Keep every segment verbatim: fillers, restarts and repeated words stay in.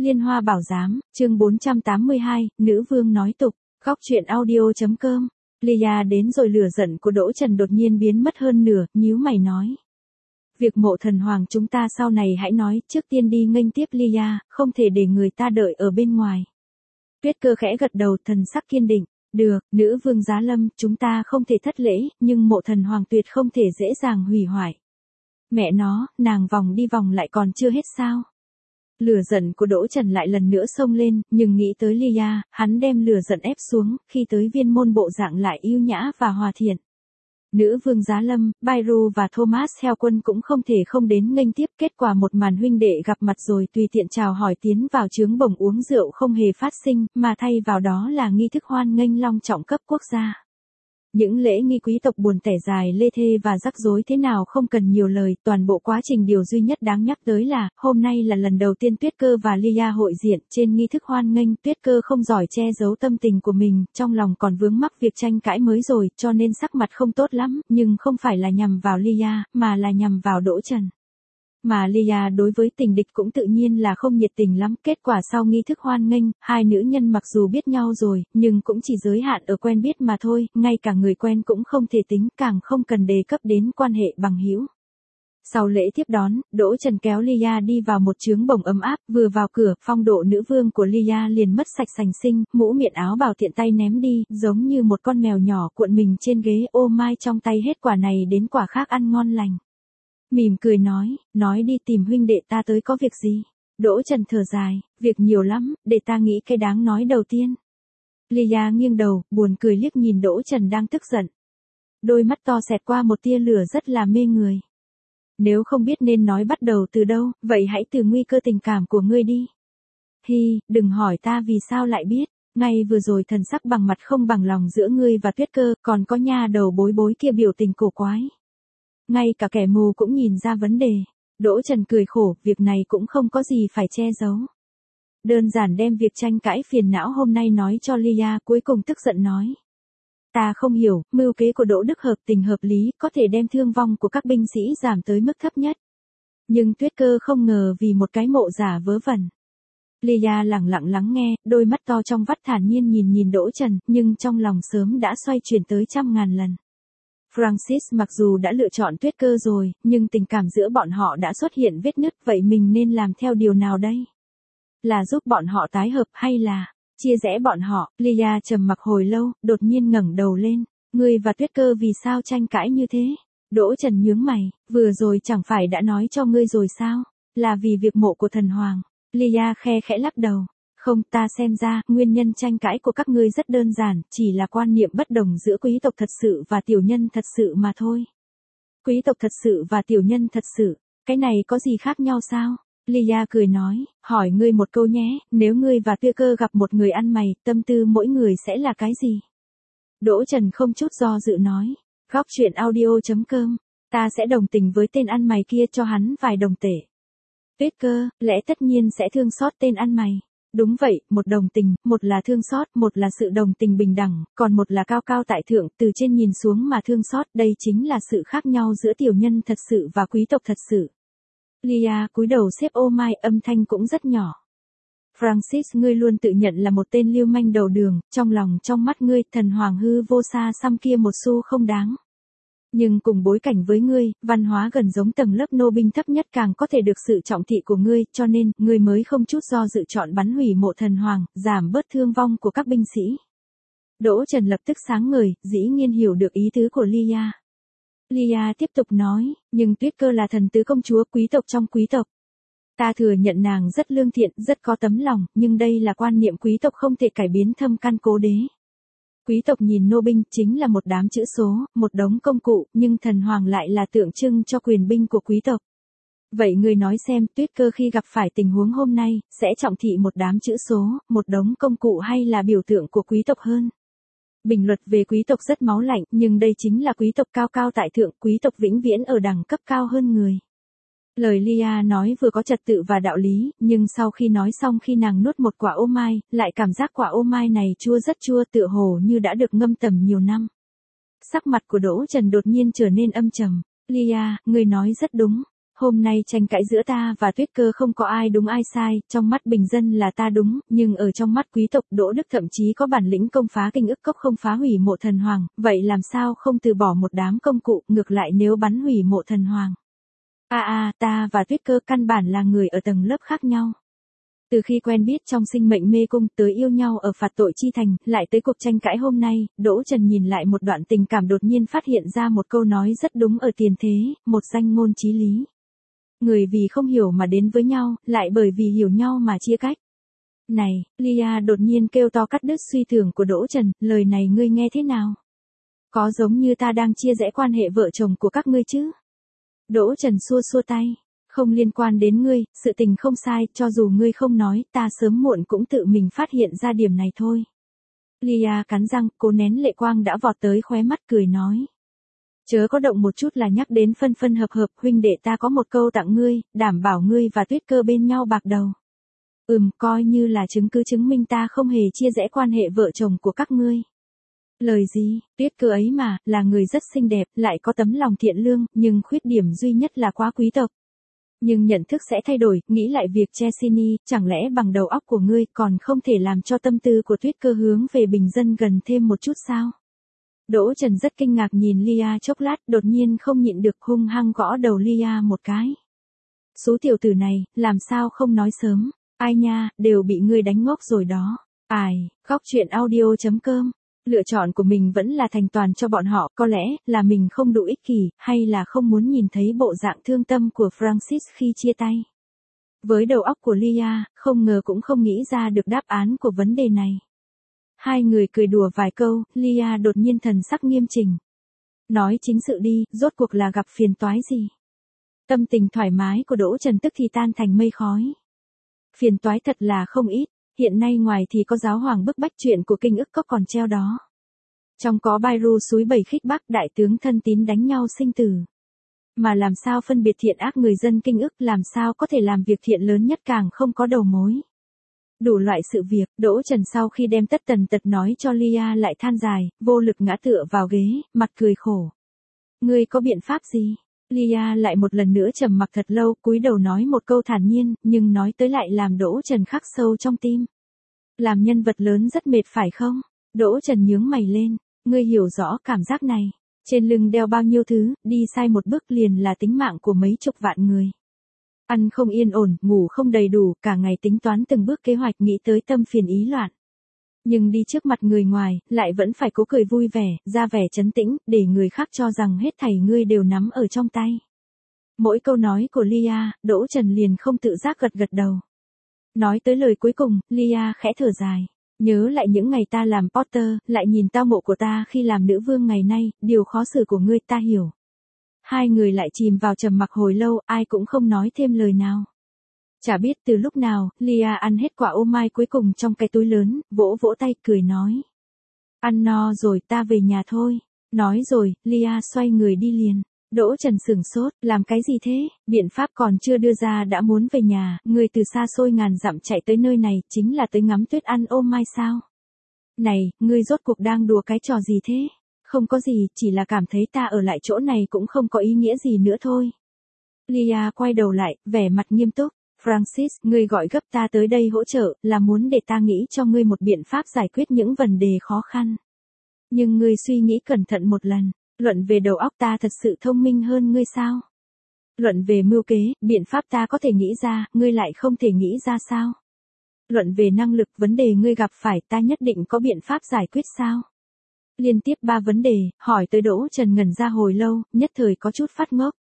Liên Hoa Bảo Giám, chương bốn trăm tám mươi hai, Nữ Vương nói tục, góc truyện audio.com. Lia đến rồi, lửa giận của Đỗ Trần đột nhiên biến mất hơn nửa, nhíu mày nói. Việc mộ thần hoàng chúng ta sau này hãy nói, trước tiên đi nghênh tiếp Lia, không thể để người ta đợi ở bên ngoài. Tuyết Cơ khẽ gật đầu, thần sắc kiên định. Được, nữ vương Giá Lâm, chúng ta không thể thất lễ, nhưng mộ thần hoàng tuyệt không thể dễ dàng hủy hoại. Mẹ nó, nàng vòng đi vòng lại còn chưa hết sao? Lửa giận của Đỗ Trần lại lần nữa xông lên, nhưng nghĩ tới Lia, hắn đem lửa giận ép xuống, khi tới viên môn bộ dạng lại yêu nhã và hòa thiện. Nữ vương Giá Lâm, Byru và Thomas theo quân cũng không thể không đến nghênh tiếp, kết quả một màn huynh đệ gặp mặt rồi tùy tiện chào hỏi tiến vào trướng bồng uống rượu không hề phát sinh, mà thay vào đó là nghi thức hoan nghênh long trọng cấp quốc gia. Những lễ nghi quý tộc buồn tẻ dài lê thê và rắc rối thế nào không cần nhiều lời, toàn bộ quá trình điều duy nhất đáng nhắc tới là, hôm nay là lần đầu tiên Tuyết Cơ và Lia hội diện, trên nghi thức hoan nghênh, Tuyết Cơ không giỏi che giấu tâm tình của mình, trong lòng còn vướng mắc việc tranh cãi mới rồi, cho nên sắc mặt không tốt lắm, nhưng không phải là nhằm vào Lia, mà là nhằm vào Đỗ Trần. Mà Lia đối với tình địch cũng tự nhiên là không nhiệt tình lắm, kết quả sau nghi thức hoan nghênh, hai nữ nhân mặc dù biết nhau rồi, nhưng cũng chỉ giới hạn ở quen biết mà thôi, ngay cả người quen cũng không thể tính, càng không cần đề cấp đến quan hệ bằng hữu. Sau lễ tiếp đón, Đỗ Trần kéo Lia đi vào một trướng bồng ấm áp, vừa vào cửa, phong độ nữ vương của Lia liền mất sạch sành sinh, mũ miệng áo bào tiện tay ném đi, giống như một con mèo nhỏ cuộn mình trên ghế, ô mai trong tay hết quả này đến quả khác ăn ngon lành. Mỉm cười nói, nói đi tìm huynh đệ ta tới có việc gì? Đỗ Trần thở dài, việc nhiều lắm, để ta nghĩ cái đáng nói đầu tiên. Lia nghiêng đầu, buồn cười liếc nhìn Đỗ Trần đang tức giận. Đôi mắt to xẹt qua một tia lửa rất là mê người. Nếu không biết nên nói bắt đầu từ đâu, vậy hãy từ nguy cơ tình cảm của ngươi đi. Hi, đừng hỏi ta vì sao lại biết, ngay vừa rồi thần sắc bằng mặt không bằng lòng giữa ngươi và Tuyết Cơ, còn có nha đầu bối bối kia biểu tình cổ quái. Ngay cả kẻ mù cũng nhìn ra vấn đề. Đỗ Trần cười khổ, việc này cũng không có gì phải che giấu. Đơn giản đem việc tranh cãi phiền não hôm nay nói cho Lia, cuối cùng tức giận nói. Ta không hiểu, mưu kế của Đỗ Đức hợp tình hợp lý, có thể đem thương vong của các binh sĩ giảm tới mức thấp nhất. Nhưng Tuyết Cơ không ngờ vì một cái mộ giả vớ vẩn. Lia lặng lặng lắng nghe, đôi mắt to trong vắt thản nhiên nhìn nhìn Đỗ Trần, nhưng trong lòng sớm đã xoay chuyển tới trăm ngàn lần. Francis mặc dù đã lựa chọn Tuyết Cơ rồi, nhưng tình cảm giữa bọn họ đã xuất hiện vết nứt, vậy mình nên làm theo điều nào đây? Là giúp bọn họ tái hợp hay là chia rẽ bọn họ? Lia trầm mặc hồi lâu, đột nhiên ngẩng đầu lên. Ngươi và Tuyết Cơ vì sao tranh cãi như thế? Đỗ Trần nhướng mày, vừa rồi chẳng phải đã nói cho ngươi rồi sao? Là vì việc mộ của thần hoàng. Lia khe khẽ lắc đầu. Không, ta xem ra, nguyên nhân tranh cãi của các ngươi rất đơn giản, chỉ là quan niệm bất đồng giữa quý tộc thật sự và tiểu nhân thật sự mà thôi. Quý tộc thật sự và tiểu nhân thật sự, cái này có gì khác nhau sao? Lia cười nói, hỏi ngươi một câu nhé, nếu ngươi và Tuyết Cơ gặp một người ăn mày, tâm tư mỗi người sẽ là cái gì? Đỗ Trần không chút do dự nói, góc truyện audio.com, ta sẽ đồng tình với tên ăn mày kia cho hắn vài đồng tệ. Tuyết Cơ, lẽ tất nhiên sẽ thương xót tên ăn mày. Đúng vậy, một đồng tình, một là thương xót, một là sự đồng tình bình đẳng, còn một là cao cao tại thượng, từ trên nhìn xuống mà thương xót, đây chính là sự khác nhau giữa tiểu nhân thật sự và quý tộc thật sự. Lia cúi đầu xếp ô mai, âm thanh cũng rất nhỏ. Francis, ngươi luôn tự nhận là một tên lưu manh đầu đường, trong lòng trong mắt ngươi, thần hoàng hư vô xa xăm kia một xu không đáng. Nhưng cùng bối cảnh với ngươi, văn hóa gần giống tầng lớp nô binh thấp nhất càng có thể được sự trọng thị của ngươi, cho nên, ngươi mới không chút do dự chọn bắn hủy mộ thần hoàng, giảm bớt thương vong của các binh sĩ. Đỗ Trần lập tức sáng ngời, dĩ nhiên hiểu được ý tứ của Lia. Lia tiếp tục nói, nhưng Tuyết Cơ là thần tứ công chúa quý tộc trong quý tộc. Ta thừa nhận nàng rất lương thiện, rất có tấm lòng, nhưng đây là quan niệm quý tộc không thể cải biến thâm căn cố đế. Quý tộc nhìn nô binh chính là một đám chữ số, một đống công cụ, nhưng thần hoàng lại là tượng trưng cho quyền binh của quý tộc. Vậy ngươi nói xem, Tuyết Cơ khi gặp phải tình huống hôm nay, sẽ trọng thị một đám chữ số, một đống công cụ hay là biểu tượng của quý tộc hơn? Bình luật về quý tộc rất máu lạnh, nhưng đây chính là quý tộc cao cao tại thượng, quý tộc vĩnh viễn ở đẳng cấp cao hơn người. Lời Lia nói vừa có trật tự và đạo lý, nhưng sau khi nói xong khi nàng nuốt một quả ô mai, lại cảm giác quả ô mai này chua rất chua, tựa hồ như đã được ngâm tầm nhiều năm. Sắc mặt của Đỗ Trần đột nhiên trở nên âm trầm. Lia, ngươi nói rất đúng. Hôm nay tranh cãi giữa ta và Tuyết Cơ không có ai đúng ai sai, trong mắt bình dân là ta đúng, nhưng ở trong mắt quý tộc Đỗ Đức thậm chí có bản lĩnh công phá Kinh Ức Cốc không phá hủy Mộ Thần Hoàng, vậy làm sao không từ bỏ một đám công cụ, ngược lại nếu bắn hủy Mộ Thần Hoàng. A à, a, à, ta và Tuyết Cơ căn bản là người ở tầng lớp khác nhau. Từ khi quen biết trong sinh mệnh mê cung tới yêu nhau ở phạt tội chi thành, lại tới cuộc tranh cãi hôm nay, Đỗ Trần nhìn lại một đoạn tình cảm đột nhiên phát hiện ra một câu nói rất đúng ở tiền thế, một danh ngôn chí lý. Người vì không hiểu mà đến với nhau, lại bởi vì hiểu nhau mà chia cách. Này, Lia đột nhiên kêu to cắt đứt suy tưởng của Đỗ Trần, lời này ngươi nghe thế nào? Có giống như ta đang chia rẽ quan hệ vợ chồng của các ngươi chứ? Đỗ Trần xua xua tay. Không liên quan đến ngươi, sự tình không sai, cho dù ngươi không nói, ta sớm muộn cũng tự mình phát hiện ra điểm này thôi. Lia cắn răng, cố nén lệ quang đã vọt tới khóe mắt cười nói. Chớ có động một chút là nhắc đến phân phân hợp hợp, huynh đệ ta có một câu tặng ngươi, đảm bảo ngươi và Tuyết Cơ bên nhau bạc đầu. Ừm, coi như là chứng cứ chứng minh ta không hề chia rẽ quan hệ vợ chồng của các ngươi. Lời gì, Tuyết Cơ ấy mà, là người rất xinh đẹp, lại có tấm lòng thiện lương, nhưng khuyết điểm duy nhất là quá quý tộc. Nhưng nhận thức sẽ thay đổi, nghĩ lại việc Chesney, chẳng lẽ bằng đầu óc của ngươi còn không thể làm cho tâm tư của Tuyết Cơ hướng về bình dân gần thêm một chút sao? Đỗ Trần rất kinh ngạc nhìn Lia chốc lát, đột nhiên không nhịn được hung hăng gõ đầu Lia một cái. Số tiểu tử này, làm sao không nói sớm, ai nha, đều bị ngươi đánh ngốc rồi đó. Ai, góc truyện audio chấm com. Lựa chọn của mình vẫn là thành toàn cho bọn họ, có lẽ là mình không đủ ích kỷ, hay là không muốn nhìn thấy bộ dạng thương tâm của Francis khi chia tay. Với đầu óc của Lia, không ngờ cũng không nghĩ ra được đáp án của vấn đề này. Hai người cười đùa vài câu, Lia đột nhiên thần sắc nghiêm chỉnh. Nói chính sự đi, rốt cuộc là gặp phiền toái gì? Tâm tình thoải mái của Đỗ Trần tức thì tan thành mây khói. Phiền toái thật là không ít. Hiện nay ngoài thì có giáo hoàng bức bách chuyện của Kinh Ức Cốc còn treo đó. Trong có Bairu suối bảy khích bác đại tướng thân tín đánh nhau sinh tử. Mà làm sao phân biệt thiện ác người dân Kinh Ức, làm sao có thể làm việc thiện lớn nhất càng không có đầu mối. Đủ loại sự việc, Đỗ Trần sau khi đem tất tần tật nói cho Lia lại than dài, vô lực ngã tựa vào ghế, mặt cười khổ. Ngươi có biện pháp gì? Lia lại một lần nữa trầm mặc thật lâu, cúi đầu nói một câu thản nhiên, nhưng nói tới lại làm Đỗ Trần khắc sâu trong tim. Làm nhân vật lớn rất mệt phải không? Đỗ Trần nhướng mày lên, ngươi hiểu rõ cảm giác này. Trên lưng đeo bao nhiêu thứ, đi sai một bước liền là tính mạng của mấy chục vạn người. Ăn không yên ổn, ngủ không đầy đủ, cả ngày tính toán từng bước kế hoạch nghĩ tới tâm phiền ý loạn. Nhưng đi trước mặt người ngoài, lại vẫn phải cố cười vui vẻ, ra vẻ trấn tĩnh, để người khác cho rằng hết thảy ngươi đều nắm ở trong tay. Mỗi câu nói của Lia, Đỗ Trần liền không tự giác gật gật đầu. Nói tới lời cuối cùng, Lia khẽ thở dài. Nhớ lại những ngày ta làm Potter, lại nhìn tao mộ của ta khi làm nữ vương ngày nay, điều khó xử của ngươi ta hiểu. Hai người lại chìm vào trầm mặc hồi lâu, ai cũng không nói thêm lời nào. Chả biết từ lúc nào, Lia ăn hết quả ô mai cuối cùng trong cái túi lớn, vỗ vỗ tay cười nói. Ăn no rồi ta về nhà thôi. Nói rồi, Lia xoay người đi liền. Đỗ Trần sửng sốt, làm cái gì thế, biện pháp còn chưa đưa ra đã muốn về nhà, người từ xa xôi ngàn dặm chạy tới nơi này, chính là tới ngắm tuyết ăn ô mai sao? Này, ngươi rốt cuộc đang đùa cái trò gì thế? Không có gì, chỉ là cảm thấy ta ở lại chỗ này cũng không có ý nghĩa gì nữa thôi. Lia quay đầu lại, vẻ mặt nghiêm túc. Francis, ngươi gọi gấp ta tới đây hỗ trợ, là muốn để ta nghĩ cho ngươi một biện pháp giải quyết những vấn đề khó khăn. Nhưng ngươi suy nghĩ cẩn thận một lần, luận về đầu óc ta thật sự thông minh hơn ngươi sao? Luận về mưu kế, biện pháp ta có thể nghĩ ra, ngươi lại không thể nghĩ ra sao? Luận về năng lực, vấn đề ngươi gặp phải ta nhất định có biện pháp giải quyết sao? Liên tiếp ba vấn đề, hỏi tới Đỗ Trần ngẩn ra hồi lâu, nhất thời có chút phát ngốc.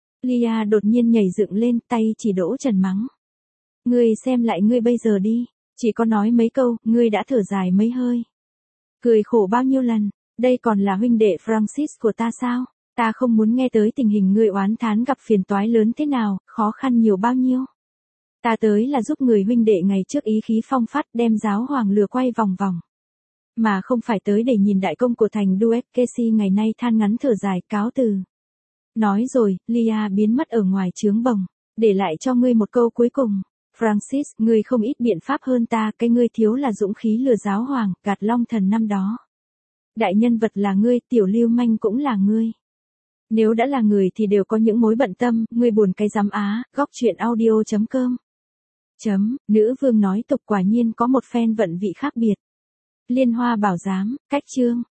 Lia đột nhiên nhảy dựng lên, tay chỉ Đỗ Trần mắng. Ngươi xem lại ngươi bây giờ đi, chỉ có nói mấy câu, ngươi đã thở dài mấy hơi. Cười khổ bao nhiêu lần, đây còn là huynh đệ Francis của ta sao? Ta không muốn nghe tới tình hình ngươi oán thán gặp phiền toái lớn thế nào, khó khăn nhiều bao nhiêu. Ta tới là giúp người huynh đệ ngày trước ý khí phong phát đem giáo hoàng lừa quay vòng vòng. Mà không phải tới để nhìn đại công của thành Duet Casey ngày nay than ngắn thở dài cáo từ. Nói rồi, Lia biến mất ở ngoài trướng bồng, để lại cho ngươi một câu cuối cùng. Francis, ngươi không ít biện pháp hơn ta, cái ngươi thiếu là dũng khí lừa giáo hoàng, gạt long thần năm đó. Đại nhân vật là ngươi, tiểu lưu manh cũng là ngươi. Nếu đã là người thì đều có những mối bận tâm, ngươi buồn cái rắm á, góc truyện audio chấm com. Chấm, nữ vương nói tục quả nhiên có một phen vận vị khác biệt. Liên Hoa Bảo Giám, cách chương.